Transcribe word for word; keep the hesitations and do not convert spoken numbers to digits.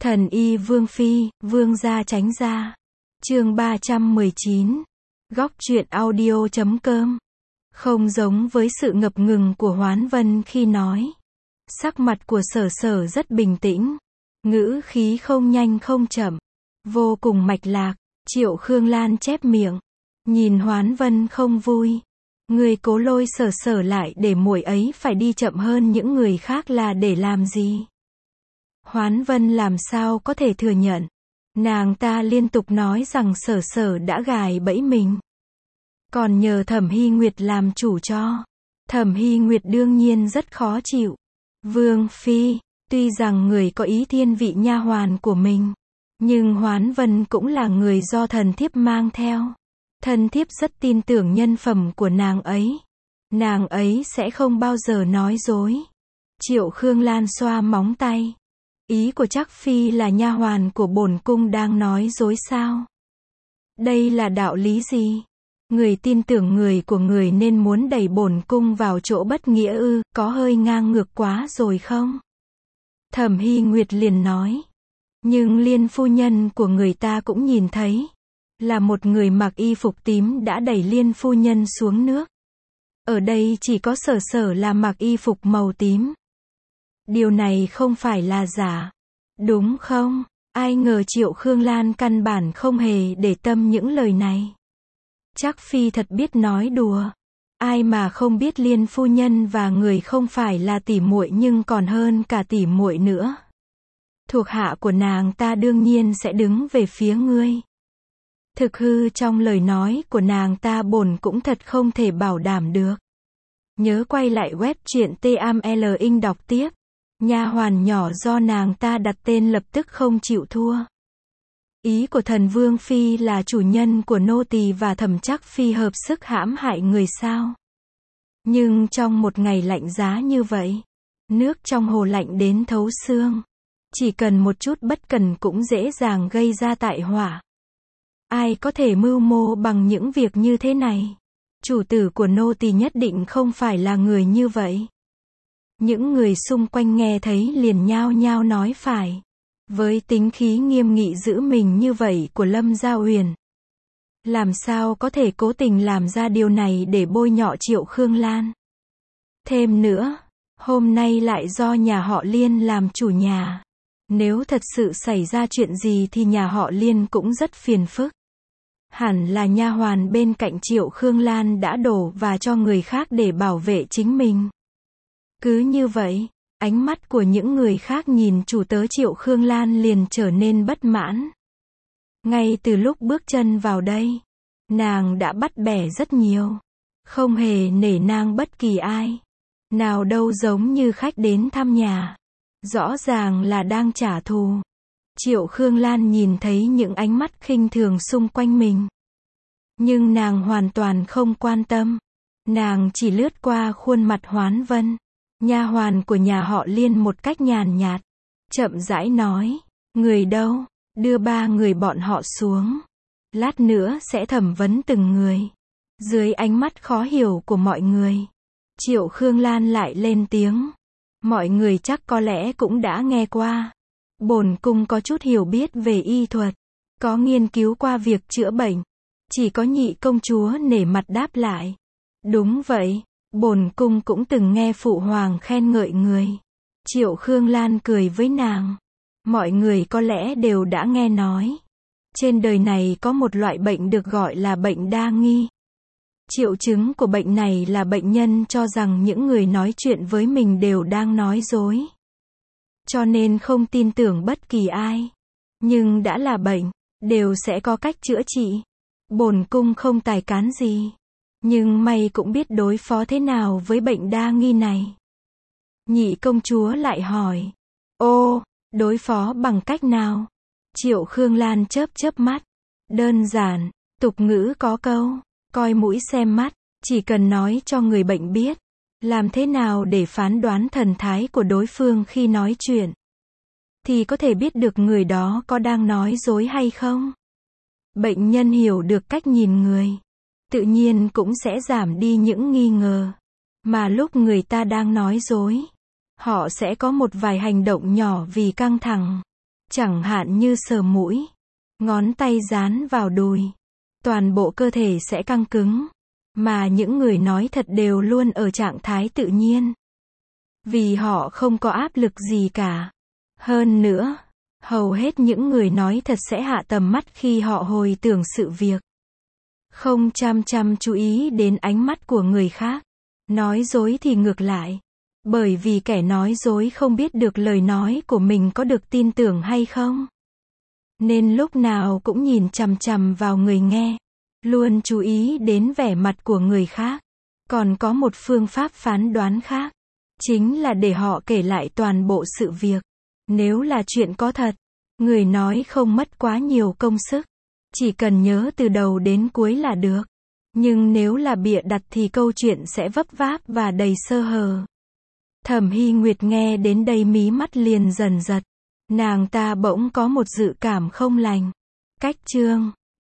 Thần y Vương Phi, Vương gia tránh ra. Chương ba trăm mười chín. Góc truyện audio chấm com. Không giống với sự ngập ngừng của Hoán Vân khi nói. Sắc mặt của Sở Sở rất bình tĩnh. Ngữ khí không nhanh không chậm. Vô cùng mạch lạc. Triệu Khương Lan chép miệng. Nhìn Hoán Vân không vui. Người cố lôi Sở Sở lại để muội ấy phải đi chậm hơn những người khác là để làm gì? Hoán Vân làm sao có thể thừa nhận. Nàng ta liên tục nói rằng Sở Sở đã gài bẫy mình. Còn nhờ Thẩm Hy Nguyệt làm chủ cho. Thẩm Hy Nguyệt đương nhiên rất khó chịu. Vương Phi, tuy rằng người có ý thiên vị nha hoàn của mình, nhưng Hoán Vân cũng là người do thần thiếp mang theo. Thần thiếp rất tin tưởng nhân phẩm của nàng ấy. Nàng ấy sẽ không bao giờ nói dối. Triệu Khương Lan xoa móng tay. Ý của Trác Phi là nha hoàn của bổn cung đang nói dối sao? Đây là đạo lý gì? Người tin tưởng người của người nên muốn đẩy bổn cung vào chỗ bất nghĩa ư, có hơi ngang ngược quá rồi không? Thẩm Hy Nguyệt liền nói. Nhưng Liên phu nhân của người ta cũng nhìn thấy. Là một người mặc y phục tím đã đẩy Liên phu nhân xuống nước. Ở đây chỉ có Sở Sở là mặc y phục màu tím. Điều này không phải là giả. Đúng không? Ai ngờ Triệu Khương Lan căn bản không hề để tâm những lời này. Trác Phi thật biết nói đùa. Ai mà không biết Liên phu nhân và người không phải là tỉ muội nhưng còn hơn cả tỉ muội nữa. Thuộc hạ của nàng ta đương nhiên sẽ đứng về phía ngươi. Thực hư trong lời nói của nàng ta bổn cũng thật không thể bảo đảm được. Nhớ quay lại web truyện T A M L ing đọc tiếp. Nha hoàn nhỏ do nàng ta đặt tên lập tức không chịu thua. Ý của thần Vương Phi là chủ nhân của nô tỳ và Thẩm Trác Phi hợp sức hãm hại người sao? Nhưng trong một ngày lạnh giá như vậy, nước trong hồ lạnh đến thấu xương. Chỉ cần một chút bất cần cũng dễ dàng gây ra tai họa. Ai có thể mưu mô bằng những việc như thế này? Chủ tử của nô tỳ nhất định không phải là người như vậy. Những người xung quanh nghe thấy liền nhao nhao nói phải. Với tính khí nghiêm nghị giữ mình như vậy của Lâm Gia Uyển, làm sao có thể cố tình làm ra điều này để bôi nhọ Triệu Khương Lan? Thêm nữa, hôm nay lại do nhà họ Liên làm chủ nhà. Nếu thật sự xảy ra chuyện gì thì nhà họ Liên cũng rất phiền phức. Hẳn là nha hoàn bên cạnh Triệu Khương Lan đã đổ và cho người khác để bảo vệ chính mình. Cứ như vậy, ánh mắt của những người khác nhìn chủ tớ Triệu Khương Lan liền trở nên bất mãn. Ngay từ lúc bước chân vào đây, nàng đã bắt bẻ rất nhiều. Không hề nể nang bất kỳ ai. Nào đâu giống như khách đến thăm nhà. Rõ ràng là đang trả thù. Triệu Khương Lan nhìn thấy những ánh mắt khinh thường xung quanh mình. Nhưng nàng hoàn toàn không quan tâm. Nàng chỉ lướt qua khuôn mặt Hoán Vân, nha hoàn của nhà họ Liên một cách nhàn nhạt. Chậm rãi nói, người đâu, đưa ba người bọn họ xuống. Lát nữa sẽ thẩm vấn từng người. Dưới ánh mắt khó hiểu của mọi người, Triệu Khương Lan lại lên tiếng. Mọi người chắc có lẽ cũng đã nghe qua. Bổn cung có chút hiểu biết về y thuật, có nghiên cứu qua việc chữa bệnh. Chỉ có nhị công chúa nể mặt đáp lại. Đúng vậy, bổn cung cũng từng nghe phụ hoàng khen ngợi người. Triệu Khương Lan cười với nàng. Mọi người có lẽ đều đã nghe nói. Trên đời này có một loại bệnh được gọi là bệnh đa nghi. Triệu chứng của bệnh này là bệnh nhân cho rằng những người nói chuyện với mình đều đang nói dối. Cho nên không tin tưởng bất kỳ ai. Nhưng đã là bệnh, đều sẽ có cách chữa trị. Bổn cung không tài cán gì. Nhưng may cũng biết đối phó thế nào với bệnh đa nghi này. Nhị công chúa lại hỏi. Ô, đối phó bằng cách nào? Triệu Khương Lan chớp chớp mắt. Đơn giản, tục ngữ có câu, coi mũi xem mắt, chỉ cần nói cho người bệnh biết. Làm thế nào để phán đoán thần thái của đối phương khi nói chuyện? Thì có thể biết được người đó có đang nói dối hay không? Bệnh nhân hiểu được cách nhìn người, tự nhiên cũng sẽ giảm đi những nghi ngờ. Mà lúc người ta đang nói dối, họ sẽ có một vài hành động nhỏ vì căng thẳng. Chẳng hạn như sờ mũi, ngón tay dán vào đùi, toàn bộ cơ thể sẽ căng cứng. Mà những người nói thật đều luôn ở trạng thái tự nhiên. Vì họ không có áp lực gì cả. Hơn nữa, hầu hết những người nói thật sẽ hạ tầm mắt khi họ hồi tưởng sự việc. Không chăm chăm chú ý đến ánh mắt của người khác. Nói dối thì ngược lại. Bởi vì kẻ nói dối không biết được lời nói của mình có được tin tưởng hay không. Nên lúc nào cũng nhìn chằm chằm vào người nghe. Luôn chú ý đến vẻ mặt của người khác. Còn có một phương pháp phán đoán khác. Chính là để họ kể lại toàn bộ sự việc. Nếu là chuyện có thật, người nói không mất quá nhiều công sức. Chỉ cần nhớ từ đầu đến cuối là được. Nhưng nếu là bịa đặt thì câu chuyện sẽ vấp váp và đầy sơ hở. Thẩm Hy Nguyệt nghe đến đây mí mắt liền dần giật. Nàng ta bỗng có một dự cảm không lành. Cách chương